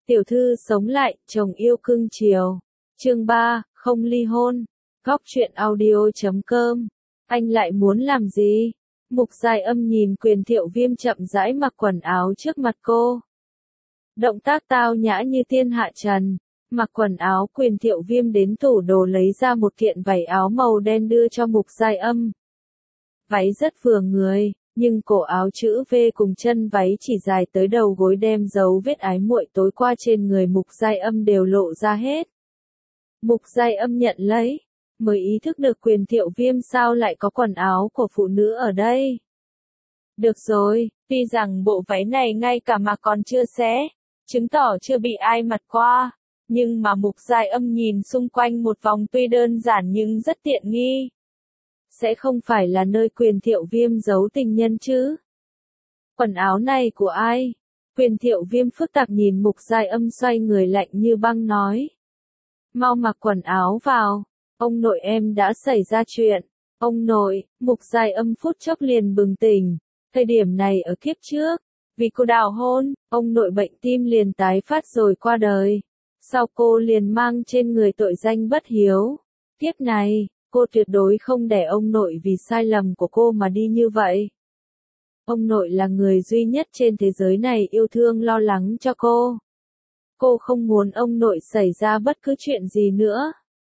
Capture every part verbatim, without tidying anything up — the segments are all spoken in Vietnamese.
Tiểu thư sống lại, chồng yêu cưng chiều. Chương ba, không ly hôn. Góc truyện audio chấm com. Anh lại muốn làm gì? Mục Giai Âm nhìn Quyền Thiệu Viêm chậm rãi mặc quần áo trước mặt cô. Động tác tao nhã như tiên hạ trần. Mặc quần áo, Quyền Thiệu Viêm đến tủ đồ lấy ra một kiện váy áo màu đen đưa cho Mục Giai Âm. Váy rất vừa người, nhưng cổ áo chữ V cùng chân váy chỉ dài tới đầu gối đem dấu vết ái muội tối qua trên người Mục Giai Âm đều lộ ra hết. Mục Giai Âm nhận lấy, mới ý thức được Quyền Thiệu Viêm sao lại có quần áo của phụ nữ ở đây. Được rồi, tuy rằng bộ váy này ngay cả mà còn chưa xé, chứng tỏ chưa bị ai mặc qua, nhưng mà Mục Giai Âm nhìn xung quanh một vòng tuy đơn giản nhưng rất tiện nghi. Sẽ không phải là nơi Quyền Thiệu Viêm giấu tình nhân chứ? Quần áo này của ai? Quyền Thiệu Viêm phức tạp nhìn Mục Giai Âm xoay người lạnh như băng nói. Mau mặc quần áo vào, ông nội em đã xảy ra chuyện. Ông nội, Mục Giai Âm phút chốc liền bừng tỉnh. Thời điểm này ở kiếp trước, vì cô đào hôn, ông nội bệnh tim liền tái phát rồi qua đời. Sau cô liền mang trên người tội danh bất hiếu. Kiếp này, cô tuyệt đối không để ông nội vì sai lầm của cô mà đi như vậy. Ông nội là người duy nhất trên thế giới này yêu thương lo lắng cho cô. Cô không muốn ông nội xảy ra bất cứ chuyện gì nữa.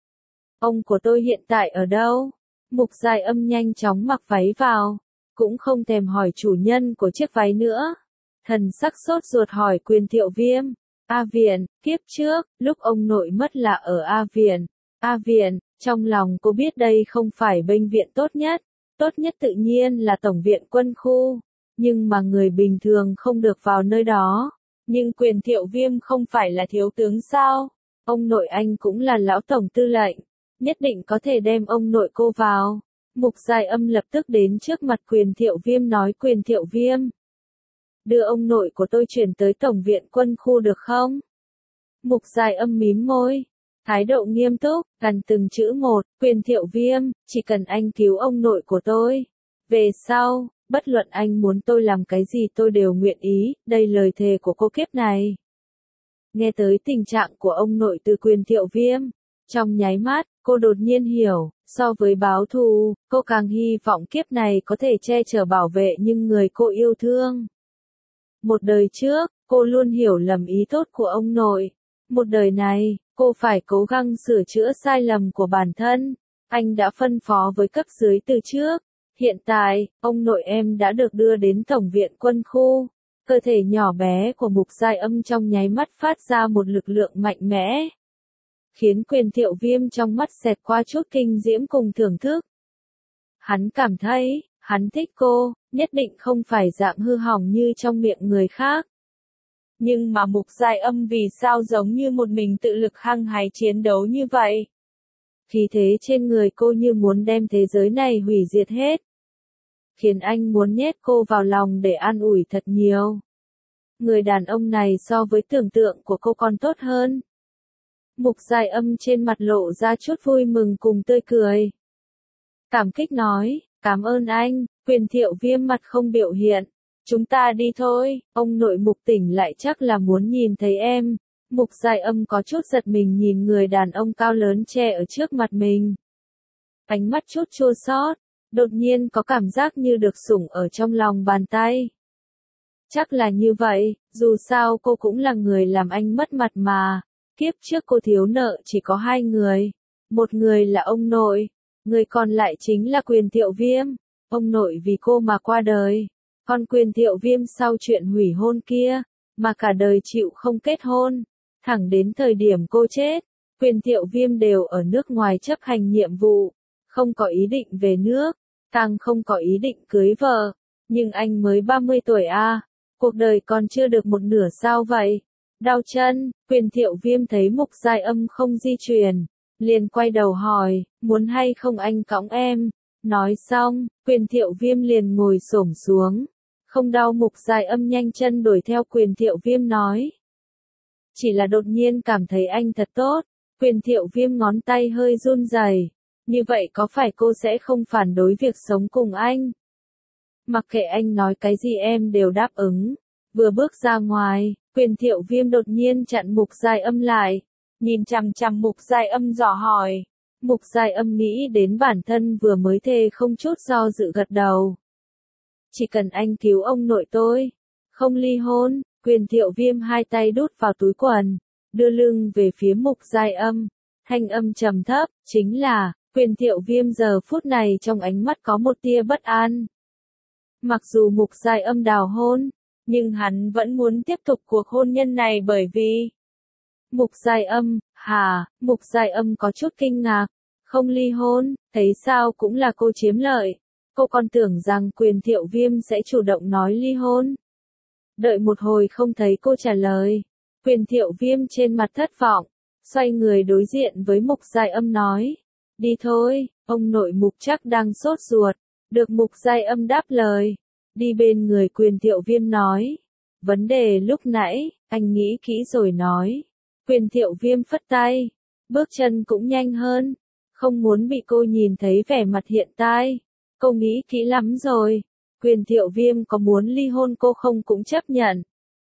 Ông của tôi hiện tại ở đâu? Mục Giai Âm nhanh chóng mặc váy vào, cũng không thèm hỏi chủ nhân của chiếc váy nữa. Thần sắc sốt ruột hỏi Quyền Thiệu Viêm. A Viện, kiếp trước, lúc ông nội mất là ở A Viện. A Viện, trong lòng cô biết đây không phải bệnh viện tốt nhất. Tốt nhất tự nhiên là Tổng viện Quân khu. Nhưng mà người bình thường không được vào nơi đó. Nhưng Quyền Thiệu Viêm không phải là thiếu tướng sao? Ông nội anh cũng là lão tổng tư lệnh. Nhất định có thể đem ông nội cô vào. Mục Giai Âm lập tức đến trước mặt Quyền Thiệu Viêm nói Quyền Thiệu Viêm. Đưa ông nội của tôi chuyển tới Tổng viện Quân khu được không? Mục Giai Âm mím môi. Thái độ nghiêm túc, gần từng chữ một, Quyền Thiệu Viêm, chỉ cần anh cứu ông nội của tôi. Về sau, bất luận anh muốn tôi làm cái gì tôi đều nguyện ý, đây lời thề của cô kiếp này. Nghe tới tình trạng của ông nội từ Quyền Thiệu Viêm, trong nháy mắt, cô đột nhiên hiểu, so với báo thù, cô càng hy vọng kiếp này có thể che chở bảo vệ những người cô yêu thương. Một đời trước, cô luôn hiểu lầm ý tốt của ông nội. Một đời này, cô phải cố gắng sửa chữa sai lầm của bản thân. Anh đã phân phó với cấp dưới từ trước. Hiện tại, ông nội em đã được đưa đến Tổng viện Quân khu. Cơ thể nhỏ bé của Mục Giai Âm trong nháy mắt phát ra một lực lượng mạnh mẽ. Khiến Quyền Thiệu Viêm trong mắt xẹt qua chút kinh diễm cùng thưởng thức. Hắn cảm thấy, hắn thích cô, nhất định không phải dạng hư hỏng như trong miệng người khác. Nhưng mà Mục Giai Âm vì sao giống như một mình tự lực hăng hái chiến đấu như vậy? Khí thế trên người cô như muốn đem thế giới này hủy diệt hết. Khiến anh muốn nhét cô vào lòng để an ủi thật nhiều. Người đàn ông này so với tưởng tượng của cô còn tốt hơn. Mục Giai Âm trên mặt lộ ra chút vui mừng cùng tươi cười. Cảm kích nói, cảm ơn anh. Quyền Thiệu Viêm mặt không biểu hiện. Chúng ta đi thôi, ông nội Mục tỉnh lại chắc là muốn nhìn thấy em. Mục Giai Âm có chút giật mình nhìn người đàn ông cao lớn che ở trước mặt mình. Ánh mắt chút chua xót, đột nhiên có cảm giác như được sủng ở trong lòng bàn tay. Chắc là như vậy, dù sao cô cũng là người làm anh mất mặt mà. Kiếp trước cô thiếu nợ chỉ có hai người. Một người là ông nội, người còn lại chính là Quyền Thiệu Viêm. Ông nội vì cô mà qua đời. Còn Quyền Thiệu Viêm sau chuyện hủy hôn kia, mà cả đời chịu không kết hôn. Thẳng đến thời điểm cô chết, Quyền Thiệu Viêm đều ở nước ngoài chấp hành nhiệm vụ. Không có ý định về nước, càng không có ý định cưới vợ. Nhưng anh mới ba mươi tuổi à, cuộc đời còn chưa được một nửa sao vậy? Đau chân, Quyền Thiệu Viêm thấy Mục Giai Âm không di chuyển, liền quay đầu hỏi, muốn hay không anh cõng em? Nói xong, Quyền Thiệu Viêm liền ngồi xổm xuống. Không đau. Mục Giai Âm nhanh chân đuổi theo Quyền Thiệu Viêm nói. Chỉ là đột nhiên cảm thấy anh thật tốt. Quyền Thiệu Viêm ngón tay hơi run rẩy. Như vậy có phải cô sẽ không phản đối việc sống cùng anh? Mặc kệ anh nói cái gì em đều đáp ứng. Vừa bước ra ngoài, Quyền Thiệu Viêm đột nhiên chặn Mục Giai Âm lại, nhìn chằm chằm Mục Giai Âm dò hỏi. Mục Giai Âm nghĩ đến bản thân vừa mới thề không chút do dự gật đầu. Chỉ cần anh cứu ông nội tôi, không ly hôn. Quyền Thiệu Viêm hai tay đút vào túi quần, đưa lưng về phía Mục Giai Âm, thanh âm trầm thấp, chính là, Quyền Thiệu Viêm giờ phút này trong ánh mắt có một tia bất an. Mặc dù Mục Giai Âm đào hôn, nhưng hắn vẫn muốn tiếp tục cuộc hôn nhân này bởi vì... Mục Giai Âm, hả, Mục Giai Âm có chút kinh ngạc, không ly hôn, thấy sao cũng là cô chiếm lợi. Cô còn tưởng rằng Quyền Thiệu Viêm sẽ chủ động nói ly hôn. Đợi một hồi không thấy cô trả lời. Quyền Thiệu Viêm trên mặt thất vọng, xoay người đối diện với Mục Giai Âm nói. Đi thôi, ông nội Mục chắc đang sốt ruột. Được Mục Giai Âm đáp lời. Đi bên người Quyền Thiệu Viêm nói. Vấn đề lúc nãy, anh nghĩ kỹ rồi nói. Quyền Thiệu Viêm phất tay. Bước chân cũng nhanh hơn. Không muốn bị cô nhìn thấy vẻ mặt hiện tại. Cô nghĩ kỹ lắm rồi. Quyền Thiệu Viêm có muốn ly hôn cô không cũng chấp nhận.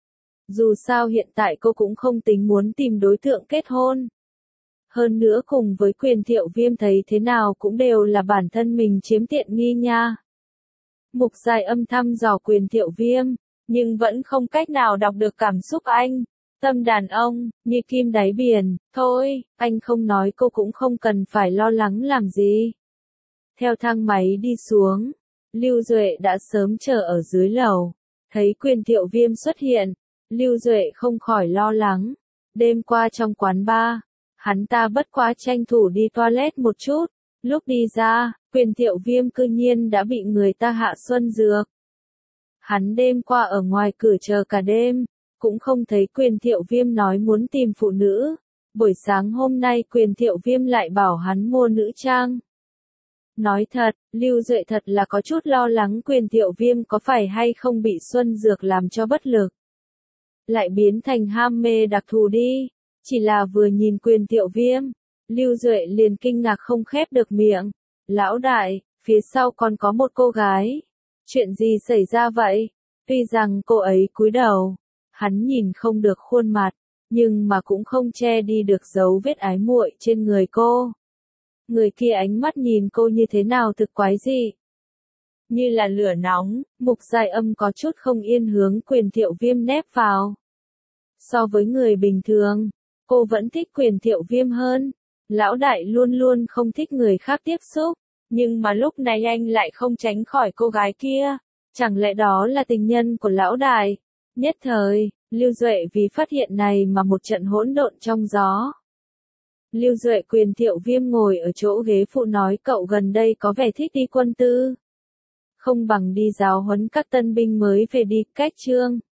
Dù sao hiện tại cô cũng không tính muốn tìm đối tượng kết hôn. Hơn nữa cùng với Quyền Thiệu Viêm thấy thế nào cũng đều là bản thân mình chiếm tiện nghi nha. Mục Giai Âm thăm dò Quyền Thiệu Viêm, nhưng vẫn không cách nào đọc được cảm xúc anh. Tâm đàn ông, như kim đáy biển, thôi, anh không nói cô cũng không cần phải lo lắng làm gì. Theo thang máy đi xuống, Lưu Duệ đã sớm chờ ở dưới lầu, thấy Quyền Thiệu Viêm xuất hiện, Lưu Duệ không khỏi lo lắng. Đêm qua trong quán bar, hắn ta bất quá tranh thủ đi toilet một chút, lúc đi ra, Quyền Thiệu Viêm cư nhiên đã bị người ta hạ xuân dược. Hắn đêm qua ở ngoài cửa chờ cả đêm, cũng không thấy Quyền Thiệu Viêm nói muốn tìm phụ nữ. Buổi sáng hôm nay Quyền Thiệu Viêm lại bảo hắn mua nữ trang. Nói thật, Lưu Duệ thật là có chút lo lắng Quyền Thiệu Viêm có phải hay không bị xuân dược làm cho bất lực. Lại biến thành ham mê đặc thù đi. Chỉ là vừa nhìn Quyền Thiệu Viêm, Lưu Duệ liền kinh ngạc không khép được miệng. Lão đại, phía sau còn có một cô gái. Chuyện gì xảy ra vậy? Tuy rằng cô ấy cúi đầu, hắn nhìn không được khuôn mặt, nhưng mà cũng không che đi được dấu vết ái muội trên người cô. Người kia ánh mắt nhìn cô như thế nào thực quái dị. Như là lửa nóng, Mục Giai Âm có chút không yên hướng Quyền Thiệu Viêm nép vào. So với người bình thường, cô vẫn thích Quyền Thiệu Viêm hơn. Lão đại luôn luôn không thích người khác tiếp xúc, nhưng mà lúc này anh lại không tránh khỏi cô gái kia. Chẳng lẽ đó là tình nhân của lão đại? Nhất thời, Lưu Duệ vì phát hiện này mà một trận hỗn độn trong gió. Lưu Duệ Quyền Thiệu Viêm ngồi ở chỗ ghế phụ nói cậu gần đây có vẻ thích đi quân tư. Không bằng đi giáo huấn các tân binh mới về đi, cách chương.